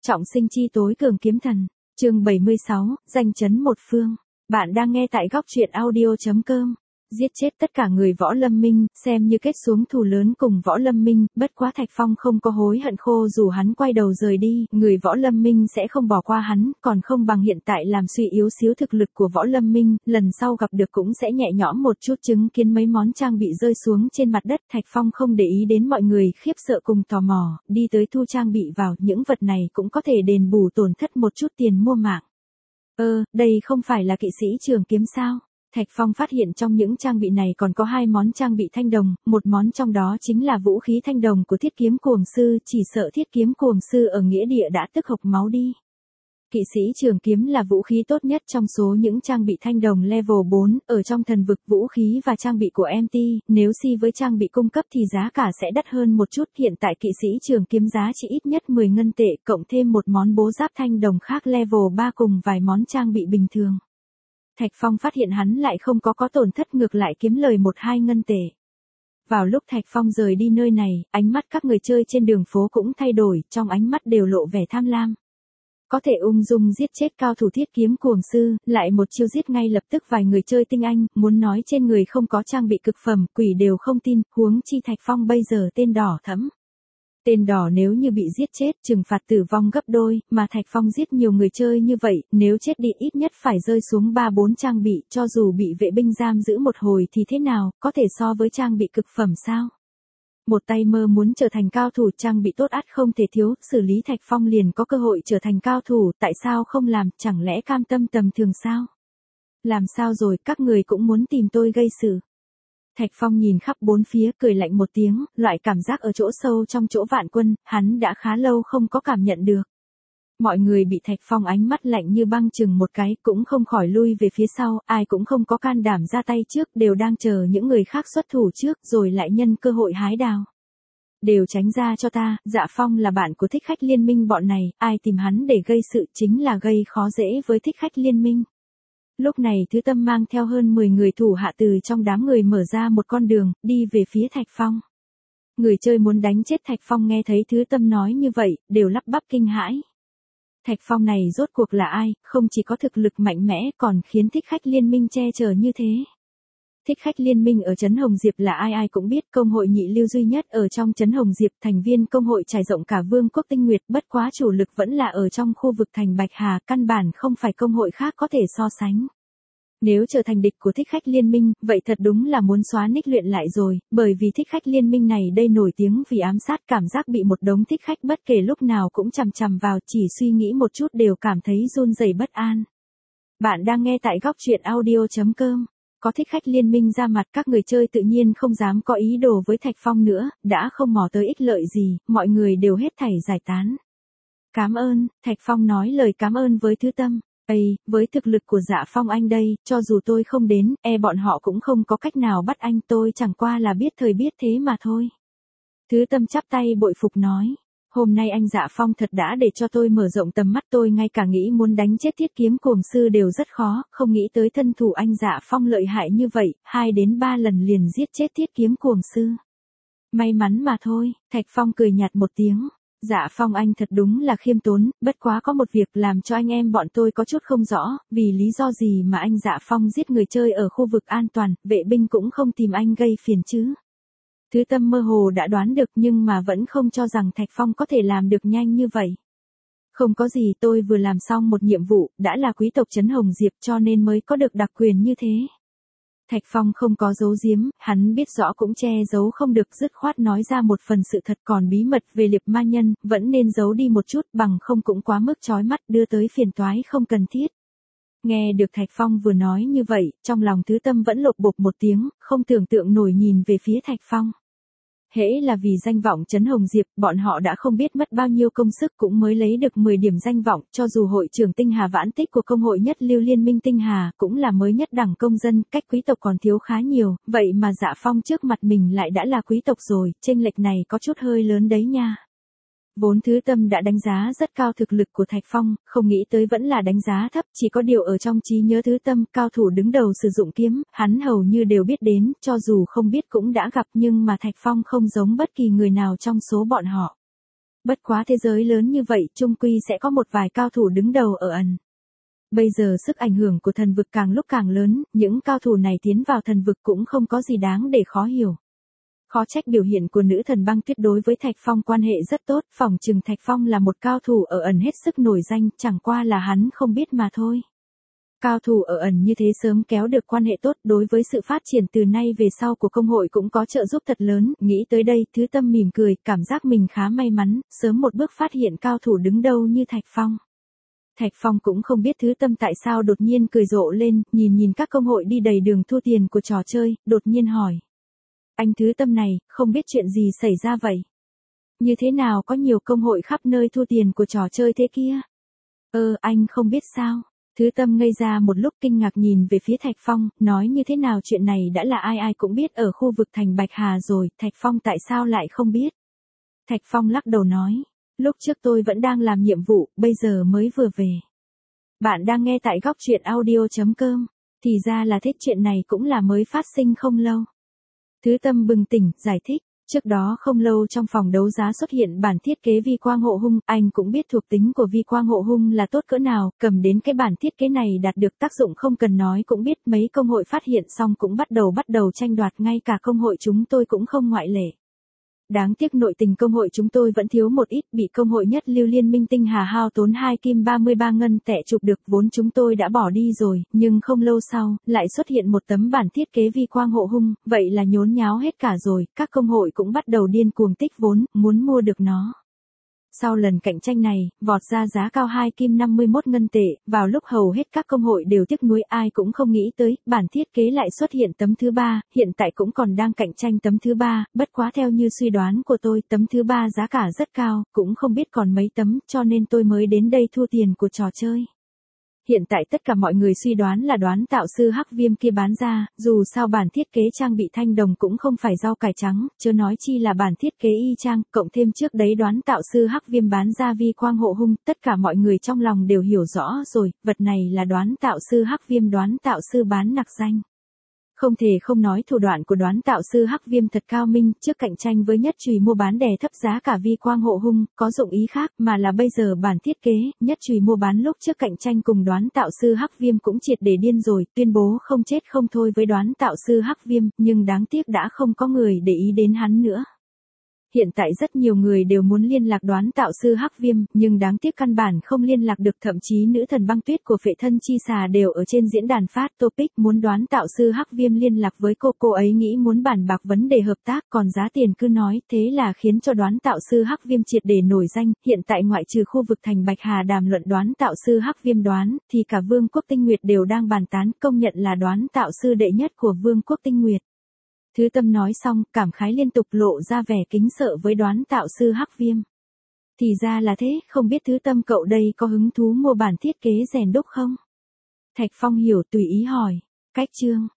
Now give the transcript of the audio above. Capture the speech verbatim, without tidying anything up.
Trọng sinh chi tối cường kiếm thần. Chương bảy mươi sáu, danh chấn một phương. Bạn đang nghe tại góc truyện audio chấm com. Giết chết tất cả người Võ Lâm Minh, xem như kết xuống thù lớn cùng Võ Lâm Minh, bất quá Thạch Phong không có hối hận khô, dù hắn quay đầu rời đi, người Võ Lâm Minh sẽ không bỏ qua hắn, còn không bằng hiện tại làm suy yếu xíu thực lực của Võ Lâm Minh, lần sau gặp được cũng sẽ nhẹ nhõm một chút. Chứng kiến mấy món trang bị rơi xuống trên mặt đất, Thạch Phong không để ý đến mọi người khiếp sợ cùng tò mò, đi tới thu trang bị vào, những vật này cũng có thể đền bù tổn thất một chút tiền mua mạng. Ơ, đây không phải là kỵ sĩ trường kiếm sao? Thạch Phong phát hiện trong những trang bị này còn có hai món trang bị thanh đồng, một món trong đó chính là vũ khí thanh đồng của Thiết Kiếm Cuồng Sư, chỉ sợ Thiết Kiếm Cuồng Sư ở nghĩa địa đã tức hộc máu đi. Kỵ sĩ trường kiếm là vũ khí tốt nhất trong số những trang bị thanh đồng level bốn, ở trong thần vực vũ khí và trang bị của em tê, nếu si với trang bị cung cấp thì giá cả sẽ đắt hơn một chút. Hiện tại kỵ sĩ trường kiếm giá chỉ ít nhất mười ngân tệ, cộng thêm một món bố giáp thanh đồng khác level ba cùng vài món trang bị bình thường. Thạch Phong phát hiện hắn lại không có có tổn thất, ngược lại kiếm lời một hai ngân tệ. Vào lúc Thạch Phong rời đi nơi này, ánh mắt các người chơi trên đường phố cũng thay đổi, trong ánh mắt đều lộ vẻ tham lam. Có thể ung dung giết chết cao thủ Thiết Kiếm Cuồng Sư, lại một chiêu giết ngay lập tức vài người chơi tinh anh, muốn nói trên người không có trang bị cực phẩm, quỷ đều không tin, huống chi Thạch Phong bây giờ tên đỏ thẫm. Tên đỏ nếu như bị giết chết, trừng phạt tử vong gấp đôi, mà Thạch Phong giết nhiều người chơi như vậy, nếu chết đi ít nhất phải rơi xuống ba bốn trang bị, cho dù bị vệ binh giam giữ một hồi thì thế nào, có thể so với trang bị cực phẩm sao? Một tay mơ muốn trở thành cao thủ, trang bị tốt ắt không thể thiếu, xử lý Thạch Phong liền có cơ hội trở thành cao thủ, tại sao không làm, chẳng lẽ cam tâm tầm thường sao? Làm sao rồi, các người cũng muốn tìm tôi gây sự. Thạch Phong nhìn khắp bốn phía, cười lạnh một tiếng, loại cảm giác ở chỗ sâu trong chỗ vạn quân, hắn đã khá lâu không có cảm nhận được. Mọi người bị Thạch Phong ánh mắt lạnh như băng chừng một cái, cũng không khỏi lui về phía sau, ai cũng không có can đảm ra tay trước, đều đang chờ những người khác xuất thủ trước, rồi lại nhân cơ hội hái đào. Đều tránh ra cho ta, Dạ Phong là bạn của Thích Khách Liên Minh bọn này, ai tìm hắn để gây sự chính là gây khó dễ với Thích Khách Liên Minh. Lúc này Thứ Tâm mang theo hơn mười người thủ hạ từ trong đám người mở ra một con đường, đi về phía Thạch Phong. Người chơi muốn đánh chết Thạch Phong nghe thấy Thứ Tâm nói như vậy, đều lắp bắp kinh hãi. Thạch Phong này rốt cuộc là ai, không chỉ có thực lực mạnh mẽ còn khiến Thích Khách Liên Minh che chở như thế. Thích Khách Liên Minh ở Trấn Hồng Diệp là ai ai cũng biết, công hội nhị lưu duy nhất ở trong Trấn Hồng Diệp, thành viên công hội trải rộng cả Vương quốc Tinh Nguyệt, bất quá chủ lực vẫn là ở trong khu vực thành Bạch Hà, căn bản không phải công hội khác có thể so sánh. Nếu trở thành địch của Thích Khách Liên Minh, vậy thật đúng là muốn xóa nick luyện lại rồi, bởi vì Thích Khách Liên Minh này đây nổi tiếng vì ám sát, cảm giác bị một đống thích khách bất kể lúc nào cũng chằm chằm vào, chỉ suy nghĩ một chút đều cảm thấy run rẩy bất an. Bạn đang nghe tại góc truyện audio chấm com. Có Thích Khách Liên Minh ra mặt, các người chơi tự nhiên không dám có ý đồ với Thạch Phong nữa, đã không mò tới ích lợi gì, mọi người đều hết thảy giải tán. Cảm ơn, Thạch Phong nói lời cảm ơn với Thứ Tâm. Ây, với thực lực của Dạ Phong anh đây, cho dù tôi không đến, e bọn họ cũng không có cách nào bắt anh, tôi chẳng qua là biết thời biết thế mà thôi. Thứ Tâm chắp tay bội phục nói. Hôm nay anh Dạ Phong thật đã để cho tôi mở rộng tầm mắt, tôi ngay cả nghĩ muốn đánh chết Thiết Kiếm Cuồng Sư đều rất khó, không nghĩ tới thân thủ anh Dạ Phong lợi hại như vậy, hai đến ba lần liền giết chết Thiết Kiếm Cuồng Sư. May mắn mà thôi, Thạch Phong cười nhạt một tiếng. Dạ Phong anh thật đúng là khiêm tốn, bất quá có một việc làm cho anh em bọn tôi có chút không rõ, vì lý do gì mà anh Dạ Phong giết người chơi ở khu vực an toàn, vệ binh cũng không tìm anh gây phiền chứ. Thứ Tâm mơ hồ đã đoán được nhưng mà vẫn không cho rằng Thạch Phong có thể làm được nhanh như vậy. Không có gì, tôi vừa làm xong một nhiệm vụ, đã là quý tộc Trấn Hồng Diệp cho nên mới có được đặc quyền như thế. Thạch Phong không có giấu giếm, hắn biết rõ cũng che giấu không được, dứt khoát nói ra một phần sự thật, còn bí mật về Liệp Ma Nhân, vẫn nên giấu đi một chút, bằng không cũng quá mức chói mắt, đưa tới phiền toái không cần thiết. Nghe được Thạch Phong vừa nói như vậy, trong lòng Thứ Tâm vẫn lột bột một tiếng, không tưởng tượng nổi nhìn về phía Thạch Phong. Hễ là vì danh vọng Trấn Hồng Diệp, bọn họ đã không biết mất bao nhiêu công sức cũng mới lấy được mười điểm danh vọng, cho dù hội trưởng Tinh Hà Vãn Tích của công hội nhất lưu Liên Minh Tinh Hà, cũng là mới nhất đẳng công dân, cách quý tộc còn thiếu khá nhiều, vậy mà Dạ Phong trước mặt mình lại đã là quý tộc rồi, chênh lệch này có chút hơi lớn đấy nha. Vốn Thứ Tâm đã đánh giá rất cao thực lực của Thạch Phong, không nghĩ tới vẫn là đánh giá thấp, chỉ có điều ở trong trí nhớ Thứ Tâm, cao thủ đứng đầu sử dụng kiếm, hắn hầu như đều biết đến, cho dù không biết cũng đã gặp, nhưng mà Thạch Phong không giống bất kỳ người nào trong số bọn họ. Bất quá thế giới lớn như vậy, chung quy sẽ có một vài cao thủ đứng đầu ở ẩn. Bây giờ sức ảnh hưởng của thần vực càng lúc càng lớn, những cao thủ này tiến vào thần vực cũng không có gì đáng để khó hiểu. Khó trách biểu hiện của nữ thần băng tuyết đối với Thạch Phong quan hệ rất tốt, phỏng chừng Thạch Phong là một cao thủ ở ẩn hết sức nổi danh, chẳng qua là hắn không biết mà thôi. Cao thủ ở ẩn như thế sớm kéo được quan hệ tốt, đối với sự phát triển từ nay về sau của công hội cũng có trợ giúp thật lớn, nghĩ tới đây, Thứ Tâm mỉm cười, cảm giác mình khá may mắn, sớm một bước phát hiện cao thủ đứng đầu như Thạch Phong. Thạch Phong cũng không biết Thứ Tâm tại sao đột nhiên cười rộ lên, nhìn nhìn các công hội đi đầy đường thu tiền của trò chơi, đột nhiên hỏi. Anh Thứ Tâm này, không biết chuyện gì xảy ra vậy? Như thế nào có nhiều công hội khắp nơi thu tiền của trò chơi thế kia? Ơ, anh không biết sao? Thứ Tâm ngây ra một lúc kinh ngạc nhìn về phía Thạch Phong, nói như thế nào chuyện này đã là ai ai cũng biết ở khu vực thành Bạch Hà rồi, Thạch Phong tại sao lại không biết? Thạch Phong lắc đầu nói, lúc trước tôi vẫn đang làm nhiệm vụ, bây giờ mới vừa về. Bạn đang nghe tại góc truyện audio chấm com, thì ra là thế, chuyện này cũng là mới phát sinh không lâu. Thứ Tâm bừng tỉnh, giải thích. Trước đó không lâu trong phòng đấu giá xuất hiện bản thiết kế vi quang hộ hung, anh cũng biết thuộc tính của vi quang hộ hung là tốt cỡ nào, cầm đến cái bản thiết kế này đạt được tác dụng không cần nói cũng biết, mấy công hội phát hiện xong cũng bắt đầu bắt đầu tranh đoạt, ngay cả công hội chúng tôi cũng không ngoại lệ. Đáng tiếc nội tình công hội chúng tôi vẫn thiếu một ít, bị công hội nhất lưu Liên Minh Tinh Hà hao tốn hai kim ba mươi ba ngân tệ chụp được, vốn chúng tôi đã bỏ đi rồi, nhưng không lâu sau, lại xuất hiện một tấm bản thiết kế vi quang hộ hung, vậy là nhốn nháo hết cả rồi, các công hội cũng bắt đầu điên cuồng tích vốn, muốn mua được nó. Sau lần cạnh tranh này, vọt ra giá cao hai kim năm mươi mốt ngân tệ, vào lúc hầu hết các công hội đều tiếc nuối, ai cũng không nghĩ tới, bản thiết kế lại xuất hiện tấm thứ ba, hiện tại cũng còn đang cạnh tranh tấm thứ ba, bất quá theo như suy đoán của tôi, tấm thứ ba giá cả rất cao, cũng không biết còn mấy tấm, cho nên tôi mới đến đây thu tiền của trò chơi. Hiện tại tất cả mọi người suy đoán là đoán tạo sư Hắc Viêm kia bán ra, dù sao bản thiết kế trang bị thanh đồng cũng không phải rau cải trắng, chớ nói chi là bản thiết kế y chang, cộng thêm trước đấy đoán tạo sư Hắc Viêm bán ra vi quang hộ hung, tất cả mọi người trong lòng đều hiểu rõ rồi, vật này là đoán tạo sư Hắc Viêm đoán tạo sư bán nặc danh. Không thể không nói thủ đoạn của đoán tạo sư Hắc Viêm thật cao minh, trước cạnh tranh với nhất chùy mua bán đè thấp giá cả vi quang hộ hung, có dụng ý khác, mà là bây giờ bản thiết kế, nhất chùy mua bán lúc trước cạnh tranh cùng đoán tạo sư Hắc Viêm cũng triệt để điên rồi, tuyên bố không chết không thôi với đoán tạo sư Hắc Viêm, nhưng đáng tiếc đã không có người để ý đến hắn nữa. Hiện tại rất nhiều người đều muốn liên lạc đoán tạo sư Hắc Viêm, nhưng đáng tiếc căn bản không liên lạc được, thậm chí nữ thần băng tuyết của Phệ Thân Chi Xà đều ở trên diễn đàn phát topic muốn đoán tạo sư Hắc Viêm liên lạc với cô, cô ấy nghĩ muốn bàn bạc vấn đề hợp tác, còn giá tiền cứ nói, thế là khiến cho đoán tạo sư Hắc Viêm triệt để nổi danh, hiện tại ngoại trừ khu vực thành Bạch Hà đàm luận đoán tạo sư Hắc Viêm đoán, thì cả Vương quốc Tinh Nguyệt đều đang bàn tán, công nhận là đoán tạo sư đệ nhất của Vương quốc Tinh Nguyệt. Thứ Tâm nói xong, cảm khái liên tục, lộ ra vẻ kính sợ với đoán tạo sư Hắc Viêm. Thì ra là thế, không biết Thứ Tâm cậu đây có hứng thú mua bản thiết kế rèn đúc không? Thạch Phong hiểu, tùy ý hỏi. Cách chương.